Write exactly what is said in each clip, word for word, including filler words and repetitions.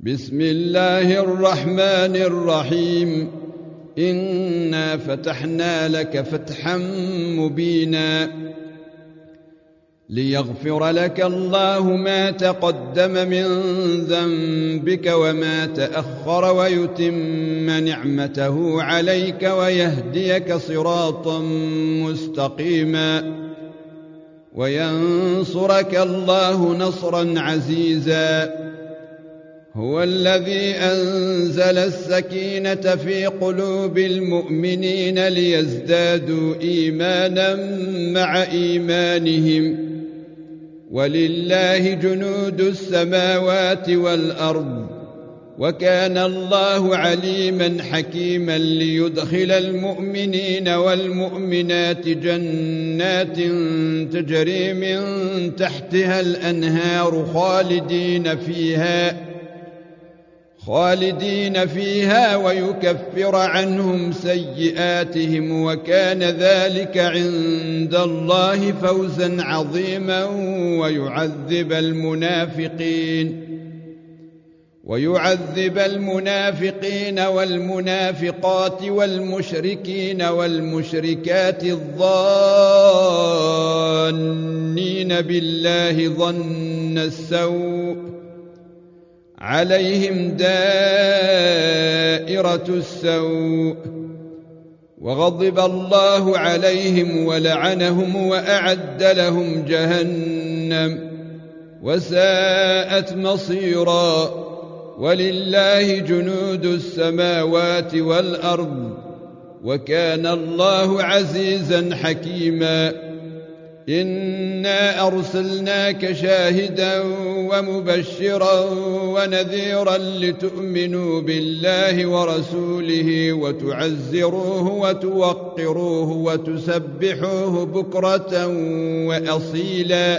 بسم الله الرحمن الرحيم. إنا فتحنا لك فتحا مبينا ليغفر لك الله ما تقدم من ذنبك وما تأخر ويتم نعمته عليك ويهديك صراطا مستقيما وينصرك الله نصرا عزيزا. هو الذي أنزل السكينة في قلوب المؤمنين ليزدادوا إيمانا مع إيمانهم ولله جنود السماوات والأرض وكان الله عليما حكيما ليدخل المؤمنين والمؤمنات جنات تجري من تحتها الأنهار خالدين فيها خالدين فيها ويكفر عنهم سيئاتهم وكان ذلك عند الله فوزا عظيما ويعذب المنافقين ويعذب المنافقين والمنافقات والمشركين والمشركات الظانين بالله ظن السوء عليهم دائرة السوء وغضب الله عليهم ولعنهم وأعد لهم جهنم وساءت مصيرا. ولله جنود السماوات والأرض وكان الله عزيزا حكيما. إنا أرسلناك شاهدا ومبشرا ونذيرا لتؤمنوا بالله ورسوله وتعزروه وتوقروه وتسبحوه بكرة وأصيلا.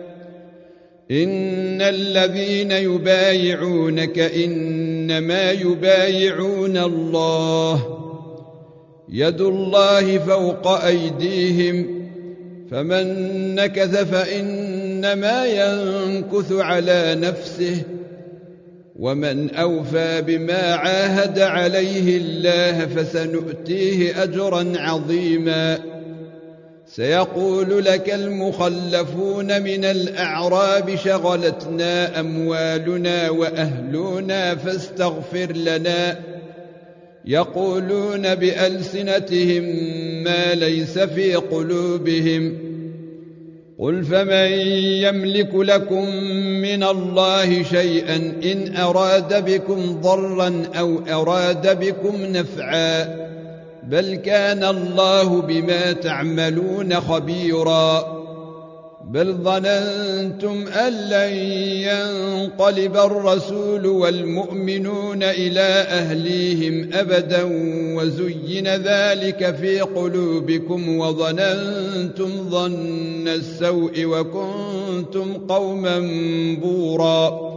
إن الذين يبايعونك إنما يبايعون الله يد الله فوق أيديهم فمن نكث فإنما ينكث على نفسه ومن أوفى بما عاهد عليه الله فسنؤتيه أجرا عظيما. سيقول لك المخلفون من الأعراب شغلتنا أموالنا وأهلنا فاستغفر لنا يقولون بألسنتهم ما ليس في قلوبهم قل فمن يملك لكم من الله شيئا إن أراد بكم ضرا أو أراد بكم نفعا بل كان الله بما تعملون خبيرا. بل ظننتم أن لن ينقلب الرسول والمؤمنون إلى أهليهم أبدا وزين ذلك في قلوبكم وظننتم ظن السوء وكنتم قوما بورا.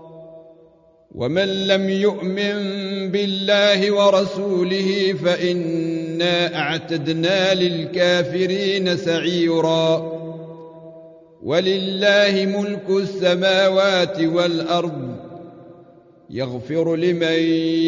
ومن لم يؤمن بالله ورسوله فإنا أعتدنا للكافرين سعيرا. ولله ملك السماوات والأرض يغفر لمن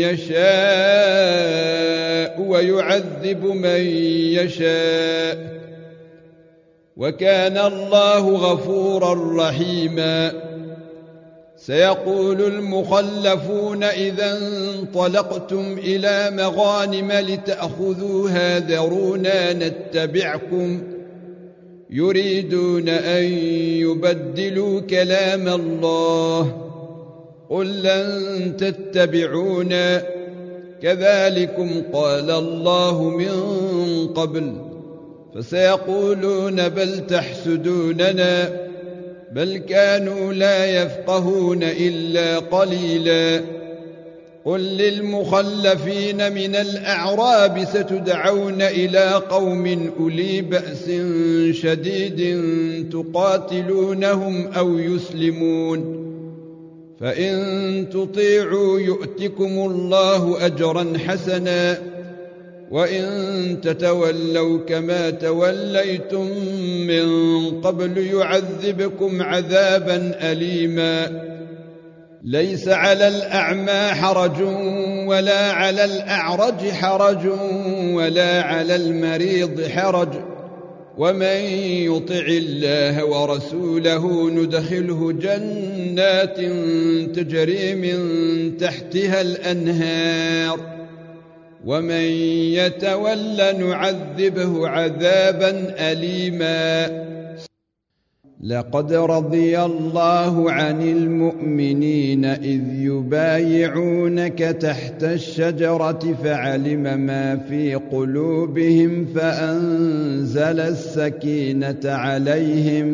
يشاء ويعذب من يشاء وكان الله غفورا رحيما. سيقول المخلفون إذا انطلقتم إلى مغانم لتأخذوها ذرونا نتبعكم يريدون أن يبدلوا كلام الله قل لن تتبعونا كذلكم قال الله من قبل فسيقولون بل تحسدوننا بل كانوا لا يفقهون إلا قليلا. قل للمخلفين من الأعراب ستدعون إلى قوم أولي بأس شديد تقاتلونهم أو يسلمون فإن تطيعوا يؤتكم الله أجرا حسنا وإن تتولوا كما توليتم من قبل يعذبكم عذابا أليما ليس على الأعمى حرج ولا على الأعرج حرج ولا على المريض حرج ومن يطع الله ورسوله ندخله جنات تجري من تحتها الأنهار ومن يتول نعذبه عذابا أليما. لقد رضي الله عن المؤمنين إذ يبايعونك تحت الشجرة فعلم ما في قلوبهم فأنزل السكينة عليهم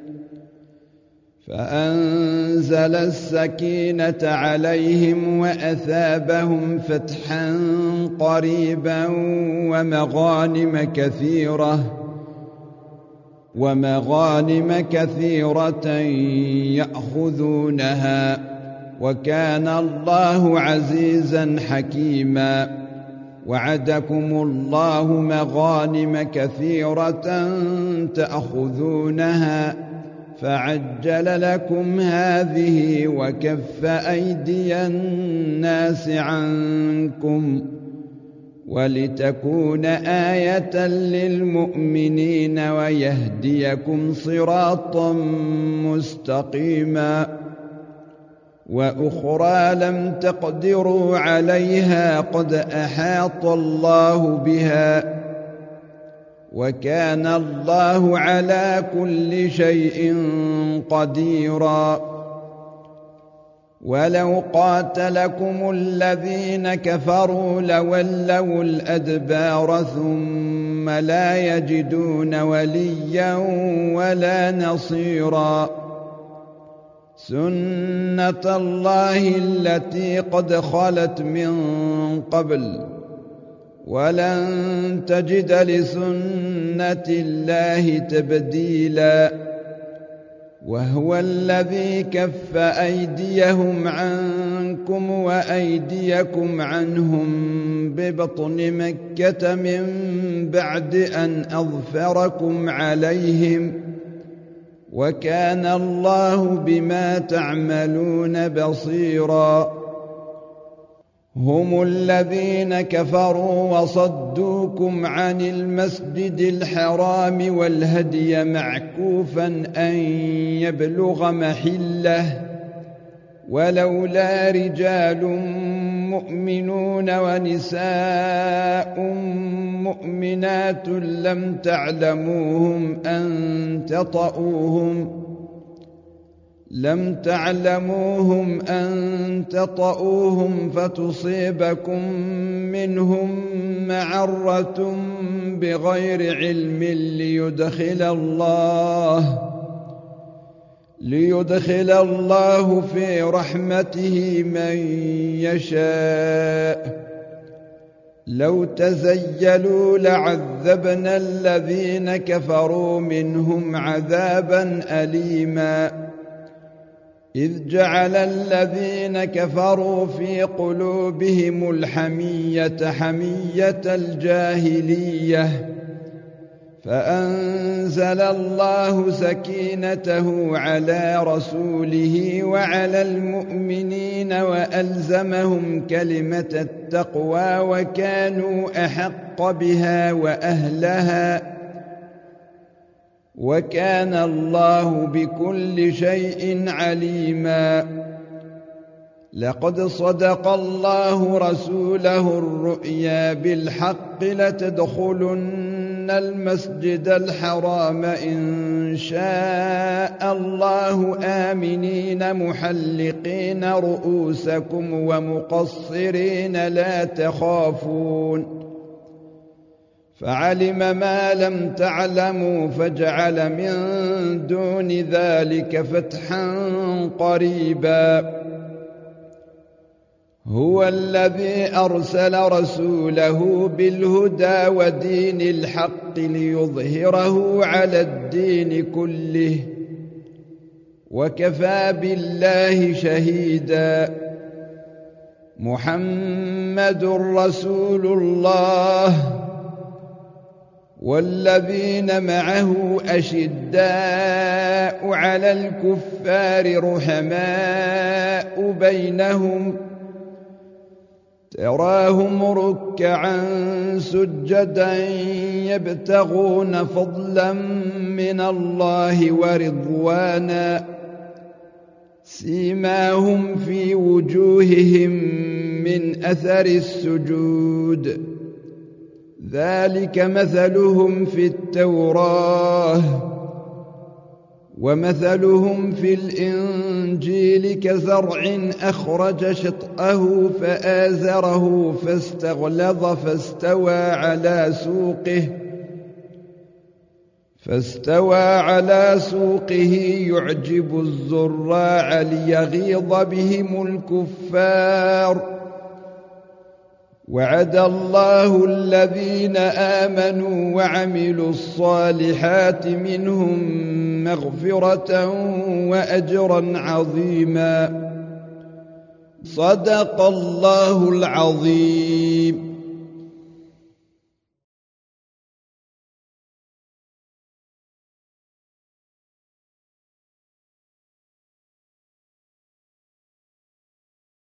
فأنزل السكينة عليهم وأثابهم فتحا قريبا ومغانم كثيرة ومغانم كثيرة يأخذونها وكان الله عزيزا حكيما. وعدكم الله مغانم كثيرة تأخذونها فعجل لكم هذه وكف أيدي الناس عنكم ولتكون آية للمؤمنين ويهديكم صراطا مستقيما. وأخرى لم تقدروا عليها قد أحاط الله بها وكان الله على كل شيء قديرا. ولو قاتلكم الذين كفروا لولوا الأدبار ثم لا يجدون وليا ولا نصيرا. سنة الله التي قد خلت من قبل ولن تجد لسنة الله تبديلا. وهو الذي كف أيديهم عنكم وأيديكم عنهم ببطن مكة من بعد أن أظفركم عليهم وكان الله بما تعملون بصيرا. هم الذين كفروا وصدوكم عن المسجد الحرام والهدي معكوفا أن يبلغ محله ولولا رجال مؤمنون ونساء مؤمنات لم تعلموهم أن تطؤوهم لم تعلموهم أن تطؤوهم فتصيبكم منهم معرة بغير علم ليدخل الله ليدخل الله في رحمته من يشاء. لو تزيلوا لعذبنا الذين كفروا منهم عذابا أليما. إذ جعل الذين كفروا في قلوبهم الحمية حمية الجاهلية فأنزل الله سكينته على رسوله وعلى المؤمنين وألزمهم كلمة التقوى وكانوا أحق بها وأهلها وكان الله بكل شيء عليما. لقد صدق الله رسوله الرؤيا بالحق لتدخلن المسجد الحرام إن شاء الله آمنين محلقين رؤوسكم ومقصرين لا تخافون فعلم ما لم تعلموا فجعل من دون ذلك فتحا قريبا. هو الذي أرسل رسوله بالهدى ودين الحق ليظهره على الدين كله وكفى بالله شهيدا. محمد رسول الله والذين معه أشداء على الكفار رحماء بينهم تراهم ركعا سجدا يبتغون فضلا من الله ورضوانا سيماهم في وجوههم من أثر السجود ذلك مثلهم في التوراة ومثلهم في الإنجيل كزرع أخرج شطأه فآزره فاستغلظ فاستوى على سوقه فاستوى على سوقه يعجب الزراع ليغيظ بهم الكفار وعد الله الذين آمنوا وعملوا الصالحات منهم مغفرة وأجرا عظيما صدق الله العظيم.